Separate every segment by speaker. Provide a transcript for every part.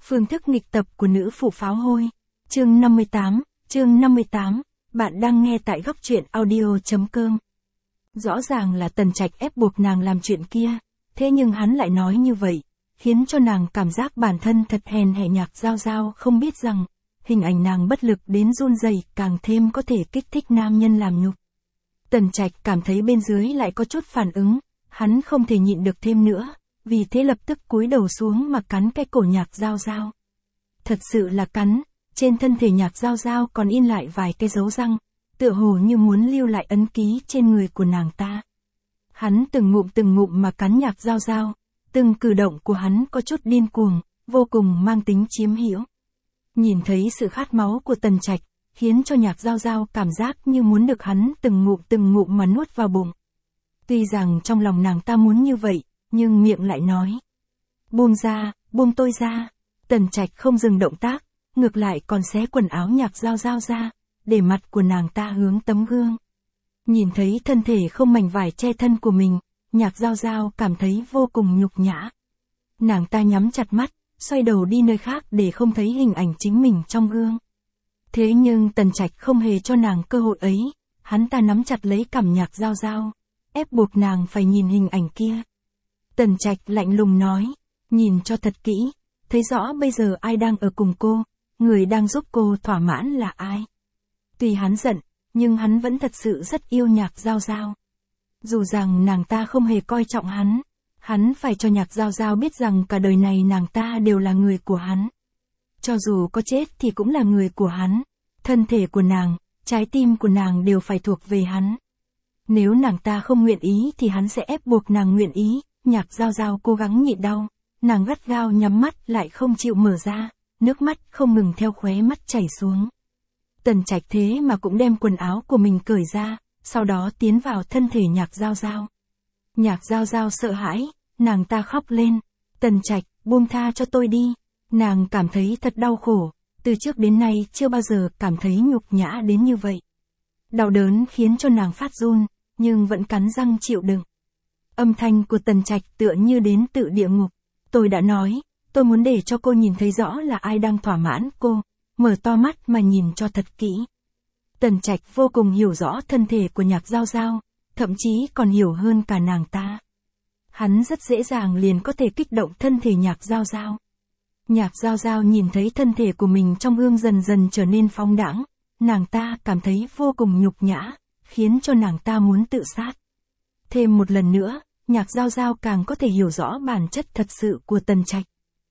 Speaker 1: Phương thức nghịch tập của nữ phụ pháo hôi. Chương 58, bạn đang nghe tại góc truyện audio.com. Rõ ràng là Tần Trạch ép buộc nàng làm chuyện kia, thế nhưng hắn lại nói như vậy, khiến cho nàng cảm giác bản thân thật hèn hẹ. Nhạc Giao Giao không biết rằng, hình ảnh nàng bất lực đến run rẩy càng thêm có thể kích thích nam nhân làm nhục. Tần Trạch cảm thấy bên dưới lại có chút phản ứng, hắn không thể nhịn được thêm nữa, vì thế lập tức cúi đầu xuống mà cắn cái cổ Nhạc Giao Giao. Thật sự là cắn, trên thân thể Nhạc Giao Giao còn in lại vài cái dấu răng, tựa hồ như muốn lưu lại ấn ký trên người của nàng ta. Hắn từng ngụm mà cắn Nhạc Giao Giao, từng cử động của hắn có chút điên cuồng, vô cùng mang tính chiếm hữu. Nhìn thấy sự khát máu của Tần Trạch, khiến cho Nhạc Giao Giao cảm giác như muốn được hắn từng ngụm mà nuốt vào bụng. Tuy rằng trong lòng nàng ta muốn như vậy, nhưng miệng lại nói: buông ra, buông tôi ra. Tần Trạch không dừng động tác, ngược lại còn xé quần áo Nhạc Giao Giao ra, để mặt của nàng ta hướng tấm gương. Nhìn thấy thân thể không mảnh vải che thân của mình, Nhạc Giao Giao cảm thấy vô cùng nhục nhã. Nàng ta nhắm chặt mắt, xoay đầu đi nơi khác để không thấy hình ảnh chính mình trong gương. Thế nhưng Tần Trạch không hề cho nàng cơ hội ấy, hắn ta nắm chặt lấy cằm Nhạc Giao Giao, ép buộc nàng phải nhìn hình ảnh kia. Tần Trạch lạnh lùng nói: nhìn cho thật kỹ, thấy rõ bây giờ ai đang ở cùng cô, người đang giúp cô thỏa mãn là ai. Tuy hắn giận, nhưng hắn vẫn thật sự rất yêu Nhạc Giao Giao. Dù rằng nàng ta không hề coi trọng hắn phải cho Nhạc Giao Giao biết rằng cả đời này nàng ta đều là người của hắn. Cho dù có chết thì cũng là người của hắn, thân thể của nàng, trái tim của nàng đều phải thuộc về hắn. Nếu nàng ta không nguyện ý thì hắn sẽ ép buộc nàng nguyện ý. Nhạc Giao Giao cố gắng nhịn đau, nàng gắt gao nhắm mắt lại không chịu mở ra, nước mắt không ngừng theo khóe mắt chảy xuống. Tần Trạch thế mà cũng đem quần áo của mình cởi ra, sau đó tiến vào thân thể Nhạc Giao Giao. Nhạc Giao Giao sợ hãi, nàng ta khóc lên: Tần Trạch, buông tha cho tôi đi. Nàng cảm thấy thật đau khổ, từ trước đến nay chưa bao giờ cảm thấy nhục nhã đến như vậy. Đau đớn khiến cho nàng phát run, nhưng vẫn cắn răng chịu đựng. Âm thanh của Tần Trạch tựa như đến tự địa ngục. Tôi đã nói, tôi muốn để cho cô nhìn thấy rõ là ai đang thỏa mãn cô, mở to mắt mà nhìn cho thật kỹ. Tần Trạch vô cùng hiểu rõ thân thể của Nhạc Giao Giao, thậm chí còn hiểu hơn cả nàng ta. Hắn rất dễ dàng liền có thể kích động thân thể Nhạc Giao Giao. Nhạc Giao Giao nhìn thấy thân thể của mình trong gương dần dần trở nên phóng đãng, nàng ta cảm thấy vô cùng nhục nhã, khiến cho nàng ta muốn tự sát. Thêm một lần nữa, Nhạc Giao Giao càng có thể hiểu rõ bản chất thật sự của Tần Trạch.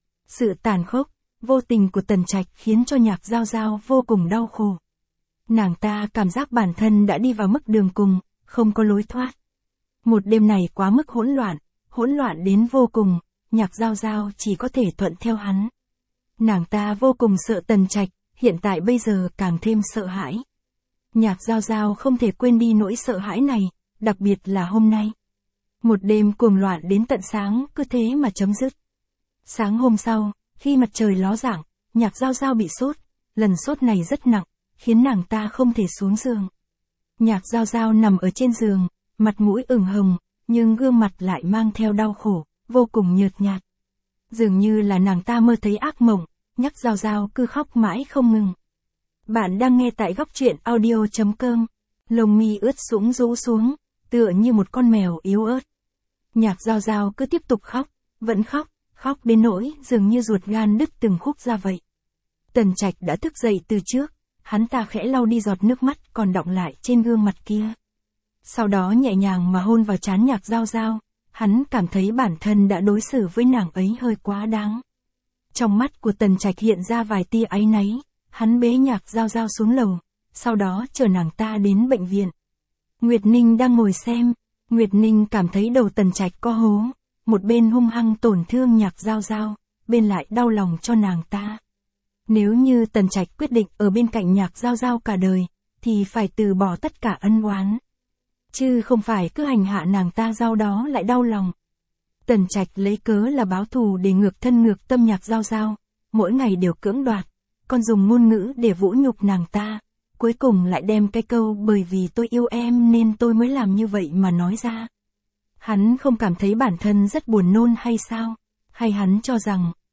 Speaker 1: Sự tàn khốc, vô tình của Tần Trạch khiến cho Nhạc Giao Giao vô cùng đau khổ. Nàng ta cảm giác bản thân đã đi vào mức đường cùng, không có lối thoát. Một đêm này quá mức hỗn loạn đến vô cùng, Nhạc Giao Giao chỉ có thể thuận theo hắn. Nàng ta vô cùng sợ Tần Trạch, hiện tại bây giờ càng thêm sợ hãi. Nhạc Giao Giao không thể quên đi nỗi sợ hãi này, đặc biệt là hôm nay. Một đêm cuồng loạn đến tận sáng cứ thế mà chấm dứt. Sáng hôm sau, khi mặt trời ló dạng, Nhạc Giao Giao bị sốt, lần sốt này rất nặng, khiến nàng ta không thể xuống giường. Nhạc Giao Giao nằm ở trên giường, mặt mũi ửng hồng, nhưng gương mặt lại mang theo đau khổ, vô cùng nhợt nhạt. Dường như là nàng ta mơ thấy ác mộng, Nhạc Giao Giao cứ khóc mãi không ngừng. Bạn đang nghe tại góc truyện audio.com. Lông mi ướt sũng rũ xuống, tựa như một con mèo yếu ớt. Nhạc Giao Giao cứ tiếp tục khóc, vẫn khóc đến nỗi dường như ruột gan đứt từng khúc ra vậy. Tần Trạch đã thức dậy từ trước, hắn ta khẽ lau đi giọt nước mắt còn đọng lại trên gương mặt kia. Sau đó nhẹ nhàng mà hôn vào trán Nhạc Giao Giao, hắn cảm thấy bản thân đã đối xử với nàng ấy hơi quá đáng. Trong mắt của Tần Trạch hiện ra vài tia áy náy, hắn bế Nhạc Giao Giao xuống lầu, sau đó chở nàng ta đến bệnh viện. Nguyệt Ninh đang ngồi xem, Nguyệt Ninh cảm thấy đầu Tần Trạch có hố, một bên hung hăng tổn thương Nhạc Giao Giao, bên lại đau lòng cho nàng ta. Nếu như Tần Trạch quyết định ở bên cạnh Nhạc Giao Giao cả đời, thì phải từ bỏ tất cả ân oán, chứ không phải cứ hành hạ nàng ta sau đó lại đau lòng. Tần Trạch lấy cớ là báo thù để ngược thân ngược tâm Nhạc Giao Giao, mỗi ngày đều cưỡng đoạt, còn dùng ngôn ngữ để vũ nhục nàng ta, cuối cùng lại đem cái câu bởi vì tôi yêu em nên tôi mới làm như vậy mà nói ra. Hắn không cảm thấy bản thân rất buồn nôn hay sao? Hay hắn cho rằng,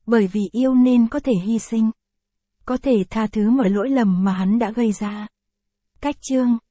Speaker 1: Bởi vì yêu nên có thể hy sinh. Có thể tha thứ mọi lỗi lầm mà hắn đã gây ra. Cách chương